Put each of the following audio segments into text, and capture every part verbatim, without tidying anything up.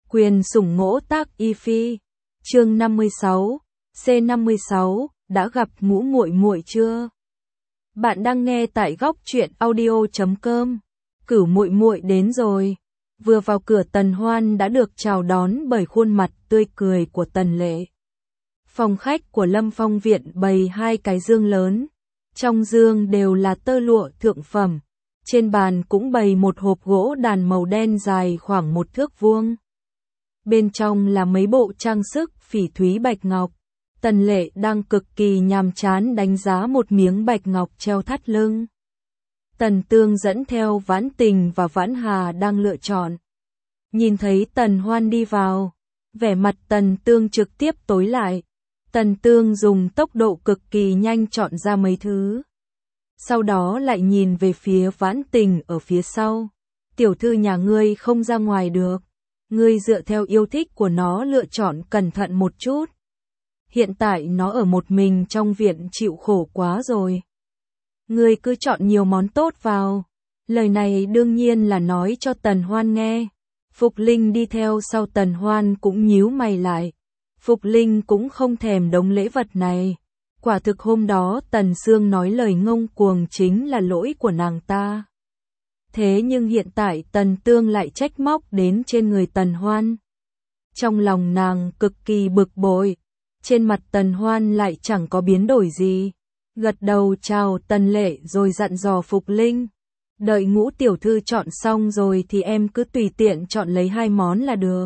Quyền sủng ngỗ tác y phi. Chương năm mươi sáu, C năm mươi sáu, đã gặp ngũ muội muội chưa? Bạn đang nghe tại góc truyện audio chấm com. Cửu muội muội đến rồi. Vừa vào cửa Tần Hoan đã được chào đón bởi khuôn mặt tươi cười của Tần Lệ. Phòng khách của Lâm Phong viện bày hai cái dương lớn. Trong dương đều là tơ lụa thượng phẩm. Trên bàn cũng bày một hộp gỗ đàn màu đen dài khoảng một thước vuông. Bên trong là mấy bộ trang sức phỉ thúy bạch ngọc. Tần Lệ đang cực kỳ nhàm chán đánh giá một miếng bạch ngọc treo thắt lưng. Tần Tương dẫn theo Vãn Tình và Vãn Hà đang lựa chọn. Nhìn thấy Tần Hoan đi vào, vẻ mặt Tần Tương trực tiếp tối lại. Tần Tương dùng tốc độ cực kỳ nhanh chọn ra mấy thứ. Sau đó lại nhìn về phía Vãn Tình ở phía sau. Tiểu thư nhà ngươi không ra ngoài được. Ngươi dựa theo yêu thích của nó lựa chọn cẩn thận một chút. Hiện tại nó ở một mình trong viện chịu khổ quá rồi. Ngươi cứ chọn nhiều món tốt vào. Lời này đương nhiên là nói cho Tần Hoan nghe. Phục Linh đi theo sau Tần Hoan cũng nhíu mày lại. Phục Linh cũng không thèm đống lễ vật này. Quả thực hôm đó Tần Sương nói lời ngông cuồng chính là lỗi của nàng ta. Thế nhưng hiện tại Tần Tương lại trách móc đến trên người Tần Hoan. Trong lòng nàng cực kỳ bực bội. Trên mặt Tần Hoan lại chẳng có biến đổi gì. Gật đầu chào Tần Lệ rồi dặn dò Phục Linh. Đợi Ngũ tiểu thư chọn xong rồi thì em cứ tùy tiện chọn lấy hai món là được.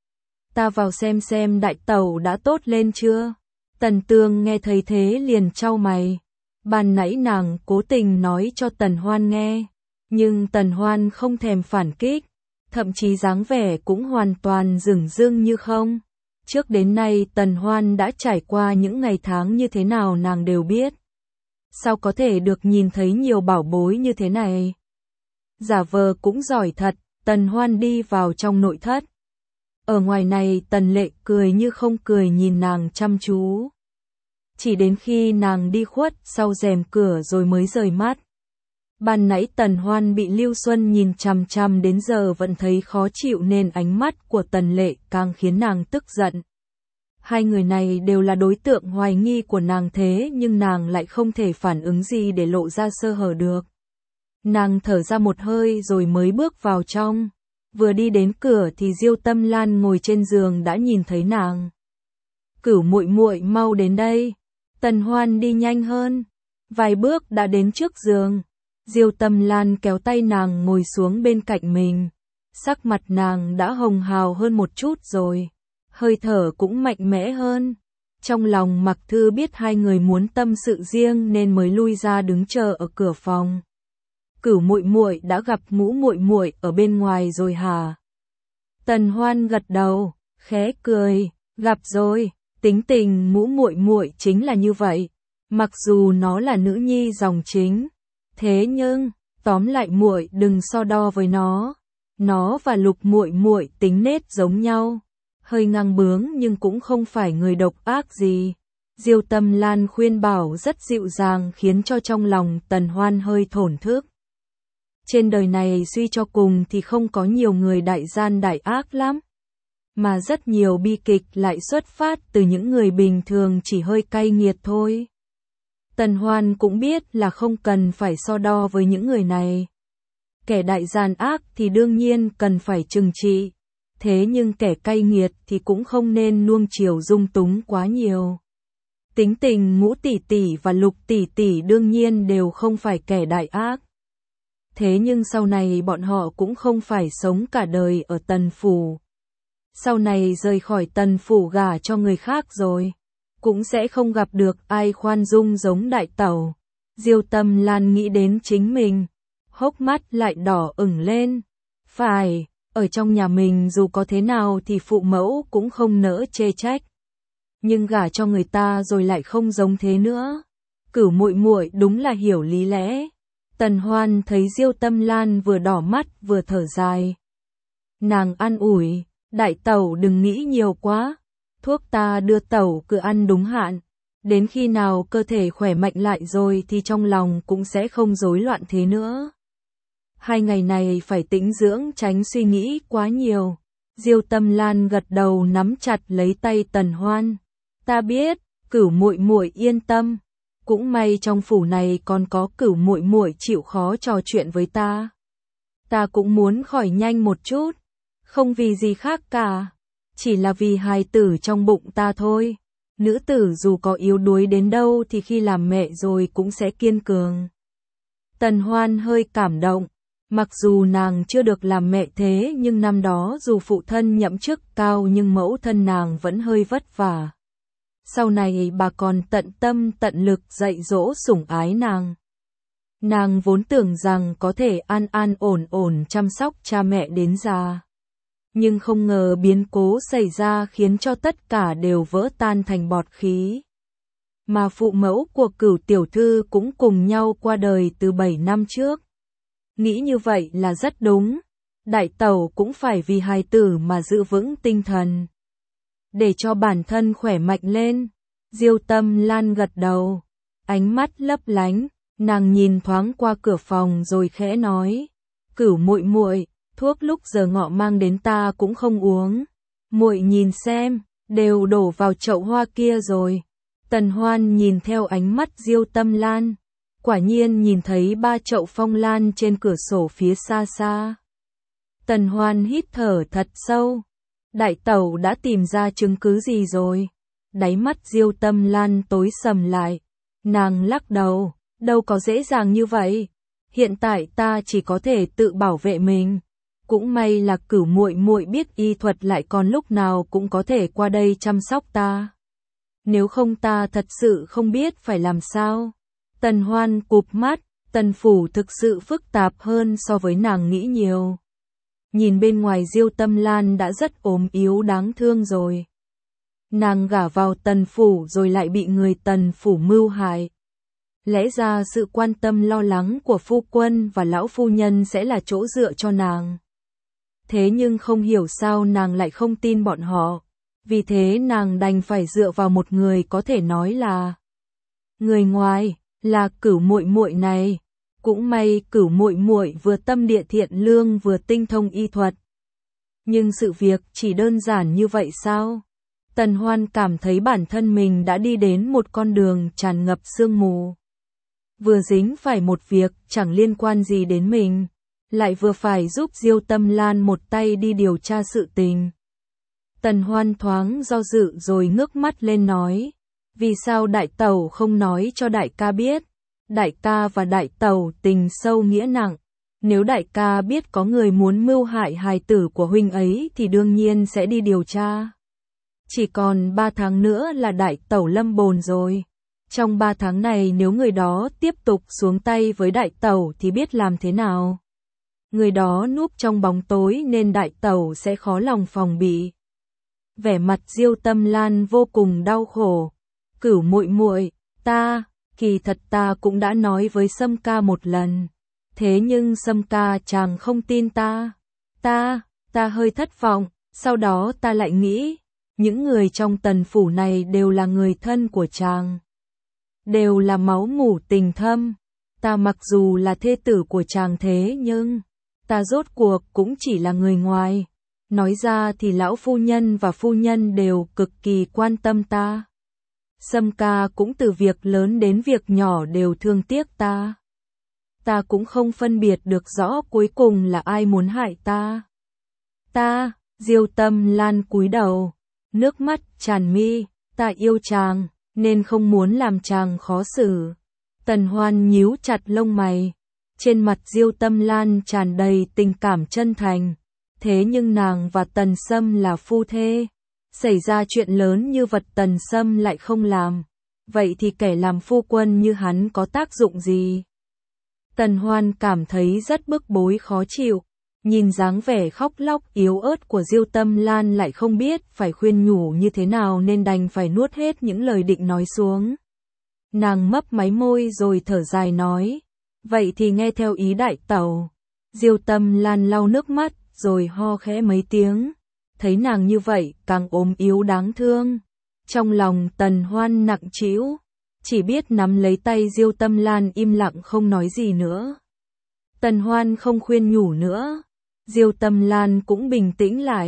Ta vào xem xem đại tẩu đã tốt lên chưa. Tần Tương nghe thấy thế liền chau mày. Ban nãy nàng cố tình nói cho Tần Hoan nghe. Nhưng Tần Hoan không thèm phản kích. Thậm chí dáng vẻ cũng hoàn toàn dửng dưng như không. Trước đến nay Tần Hoan đã trải qua những ngày tháng như thế nào nàng đều biết. Sao có thể được nhìn thấy nhiều bảo bối như thế này? Giả vờ cũng giỏi thật. Tần Hoan đi vào trong nội thất. Ở ngoài này Tần Lệ cười như không cười nhìn nàng chăm chú. Chỉ đến khi nàng đi khuất sau rèm cửa rồi mới rời mắt. Ban nãy Tần Hoan bị Lưu Xuân nhìn chằm chằm đến giờ vẫn thấy khó chịu nên ánh mắt của Tần Lệ càng khiến nàng tức giận. Hai người này đều là đối tượng hoài nghi của nàng thế nhưng nàng lại không thể phản ứng gì để lộ ra sơ hở được. Nàng thở ra một hơi rồi mới bước vào trong. Vừa đi đến cửa thì Diêu Tâm Lan ngồi trên giường đã nhìn thấy nàng. Cửu muội muội mau đến đây. Tần Hoan đi nhanh hơn. Vài bước đã đến trước giường. Diêu Tâm Lan kéo tay nàng ngồi xuống bên cạnh mình. Sắc mặt nàng đã hồng hào hơn một chút rồi. Hơi thở cũng mạnh mẽ hơn. Trong lòng Mặc Thư biết hai người muốn tâm sự riêng nên mới lui ra đứng chờ ở cửa phòng. Cửu muội muội đã gặp Ngũ muội muội ở bên ngoài rồi hả? Tần Hoan gật đầu, khẽ cười, gặp rồi, tính tình Ngũ muội muội chính là như vậy. Mặc dù nó là nữ nhi dòng chính, thế nhưng tóm lại muội đừng so đo với nó. Nó và Lục muội muội tính nết giống nhau, hơi ngang bướng nhưng cũng không phải người độc ác gì. Diêu Tâm Lan khuyên bảo rất dịu dàng khiến cho trong lòng Tần Hoan hơi thổn thức. Trên đời này suy cho cùng thì không có nhiều người đại gian đại ác lắm. Mà rất nhiều bi kịch lại xuất phát từ những người bình thường chỉ hơi cay nghiệt thôi. Tần Hoan cũng biết là không cần phải so đo với những người này. Kẻ đại gian ác thì đương nhiên cần phải trừng trị. Thế nhưng kẻ cay nghiệt thì cũng không nên nuông chiều dung túng quá nhiều. Tính tình Ngũ tỷ tỷ và Lục tỷ tỷ đương nhiên đều không phải kẻ đại ác. Thế nhưng sau này bọn họ cũng không phải sống cả đời ở Tần phủ. Sau này rời khỏi Tần phủ gả cho người khác rồi, cũng sẽ không gặp được ai khoan dung giống đại tẩu. Diêu Tâm Lan nghĩ đến chính mình, hốc mắt lại đỏ ửng lên. Phải, ở trong nhà mình dù có thế nào thì phụ mẫu cũng không nỡ chê trách. Nhưng gả cho người ta rồi lại không giống thế nữa. Cửu muội muội đúng là hiểu lý lẽ. Tần Hoan thấy Diêu Tâm Lan vừa đỏ mắt vừa thở dài. Nàng an ủi, đại tẩu đừng nghĩ nhiều quá. Thuốc ta đưa tẩu cứ ăn đúng hạn. Đến khi nào cơ thể khỏe mạnh lại rồi thì trong lòng cũng sẽ không rối loạn thế nữa. Hai ngày này phải tĩnh dưỡng tránh suy nghĩ quá nhiều. Diêu Tâm Lan gật đầu nắm chặt lấy tay Tần Hoan. Ta biết, Cửu muội muội yên tâm, cũng may trong phủ này còn có Cửu muội muội chịu khó trò chuyện với ta. Ta cũng muốn khỏi nhanh một chút, không vì gì khác cả, chỉ là vì hài tử trong bụng ta thôi. Nữ tử dù có yếu đuối đến đâu thì khi làm mẹ rồi cũng sẽ kiên cường. Tần Hoan hơi cảm động, mặc dù nàng chưa được làm mẹ thế nhưng năm đó dù phụ thân nhậm chức cao nhưng mẫu thân nàng vẫn hơi vất vả. Sau này bà còn tận tâm tận lực dạy dỗ sủng ái nàng. Nàng vốn tưởng rằng có thể an an ổn ổn chăm sóc cha mẹ đến già. Nhưng không ngờ biến cố xảy ra khiến cho tất cả đều vỡ tan thành bọt khí. Mà phụ mẫu của Cửu tiểu thư cũng cùng nhau qua đời từ bảy năm trước. Nghĩ như vậy là rất đúng. Đại tẩu cũng phải vì hài tử mà giữ vững tinh thần, để cho bản thân khỏe mạnh lên. Diêu Tâm Lan gật đầu, ánh mắt lấp lánh, nàng nhìn thoáng qua cửa phòng rồi khẽ nói: Cửu muội muội, thuốc lúc giờ ngọ mang đến ta cũng không uống. Muội nhìn xem, đều đổ vào chậu hoa kia rồi. Tần Hoan nhìn theo ánh mắt Diêu Tâm Lan, quả nhiên nhìn thấy ba chậu phong lan trên cửa sổ phía xa xa. Tần Hoan hít thở thật sâu. Đại tẩu đã tìm ra chứng cứ gì rồi? Đáy mắt Diêu Tâm Lan tối sầm lại. Nàng lắc đầu, đâu có dễ dàng như vậy. Hiện tại ta chỉ có thể tự bảo vệ mình. Cũng may là Cửu muội muội biết y thuật lại còn lúc nào cũng có thể qua đây chăm sóc ta. Nếu không ta thật sự không biết phải làm sao. Tần Hoan cụp mắt, Tần phủ thực sự phức tạp hơn so với nàng nghĩ nhiều. Nhìn bên ngoài Diêu Tâm Lan đã rất ốm yếu đáng thương rồi. Nàng gả vào Tần phủ rồi lại bị người Tần phủ mưu hại. Lẽ ra sự quan tâm lo lắng của phu quân và lão phu nhân sẽ là chỗ dựa cho nàng. Thế nhưng không hiểu sao nàng lại không tin bọn họ. Vì thế nàng đành phải dựa vào một người có thể nói là người ngoài, là Cửu muội muội này. Cũng may Cửu muội muội vừa tâm địa thiện lương vừa tinh thông y thuật. Nhưng sự việc chỉ đơn giản như vậy sao? Tần Hoan cảm thấy bản thân mình đã đi đến một con đường tràn ngập sương mù. Vừa dính phải một việc chẳng liên quan gì đến mình, lại vừa phải giúp Diêu Tâm Lan một tay đi điều tra sự tình. Tần Hoan thoáng do dự rồi ngước mắt lên nói: Vì sao đại tẩu không nói cho đại ca biết? Đại ca và đại tẩu tình sâu nghĩa nặng. Nếu đại ca biết có người muốn mưu hại hài tử của huynh ấy thì đương nhiên sẽ đi điều tra. Chỉ còn ba tháng nữa là đại tẩu lâm bồn rồi. Trong ba tháng này nếu người đó tiếp tục xuống tay với đại tẩu thì biết làm thế nào? Người đó núp trong bóng tối nên đại tẩu sẽ khó lòng phòng bị. Vẻ mặt Diêu Tâm Lan vô cùng đau khổ. Cửu muội muội, ta, kỳ thật ta cũng đã nói với Sâm ca một lần. Thế nhưng Sâm ca chàng không tin ta. Ta, ta hơi thất vọng, sau đó ta lại nghĩ, những người trong Tần phủ này đều là người thân của chàng. Đều là máu mủ tình thâm. Ta mặc dù là thê tử của chàng thế nhưng, ta rốt cuộc cũng chỉ là người ngoài. Nói ra thì lão phu nhân và phu nhân đều cực kỳ quan tâm ta. Sâm ca cũng từ việc lớn đến việc nhỏ đều thương tiếc ta. Ta cũng không phân biệt được rõ cuối cùng là ai muốn hại ta. Ta, Diêu Tâm Lan cúi đầu, nước mắt tràn mi, ta yêu chàng, nên không muốn làm chàng khó xử. Tần Hoan nhíu chặt lông mày, trên mặt Diêu Tâm Lan tràn đầy tình cảm chân thành. Thế nhưng nàng và Tần Sâm là phu thê, xảy ra chuyện lớn như vật Tần Sâm lại không làm, vậy thì kẻ làm phu quân như hắn có tác dụng gì? Tần Hoan cảm thấy rất bức bối khó chịu, nhìn dáng vẻ khóc lóc yếu ớt của Diêu Tâm Lan lại không biết phải khuyên nhủ như thế nào nên đành phải nuốt hết những lời định nói xuống. Nàng mấp máy môi rồi thở dài nói, vậy thì nghe theo ý đại tẩu. Diêu Tâm Lan lau nước mắt rồi ho khẽ mấy tiếng, thấy nàng như vậy càng ốm yếu đáng thương. Trong lòng Tần Hoan nặng trĩu, chỉ biết nắm lấy tay Diêu Tâm Lan im lặng không nói gì nữa. Tần Hoan không khuyên nhủ nữa, Diêu Tâm Lan cũng bình tĩnh lại,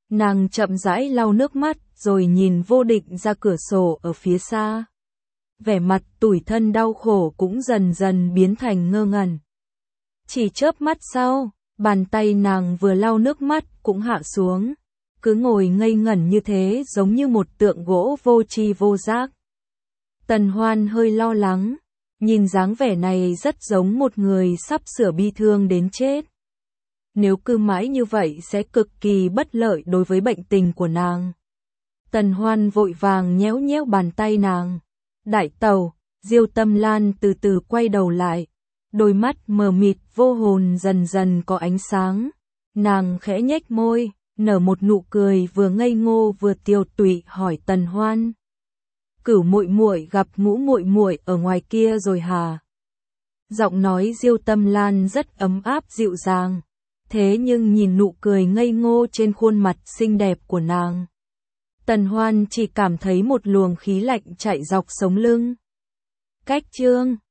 Nàng chậm rãi lau nước mắt rồi nhìn Vô Định ra cửa sổ ở phía xa. Vẻ mặt tủi thân đau khổ cũng dần dần biến thành ngơ ngẩn. Chỉ chớp mắt sau, bàn tay nàng vừa lau nước mắt cũng hạ xuống, cứ ngồi ngây ngẩn như thế giống như một tượng gỗ vô tri vô giác. Tần Hoan hơi lo lắng, nhìn dáng vẻ này rất giống một người sắp sửa bi thương đến chết. Nếu cứ mãi như vậy sẽ cực kỳ bất lợi đối với bệnh tình của nàng. Tần Hoan vội vàng nhéo nhéo bàn tay nàng. Đại tẩu, Diêu Tâm Lan từ từ quay đầu lại. Đôi mắt mờ mịt vô hồn dần dần có ánh sáng. Nàng khẽ nhếch môi, nở một nụ cười vừa ngây ngô vừa tiều tụy hỏi Tần Hoan. Cửu muội muội gặp Ngũ muội muội ở ngoài kia rồi hả? Giọng nói Diêu Tâm Lan rất ấm áp dịu dàng. Thế nhưng nhìn nụ cười ngây ngô trên khuôn mặt xinh đẹp của nàng, Tần Hoan chỉ cảm thấy một luồng khí lạnh chạy dọc sống lưng. Cách chương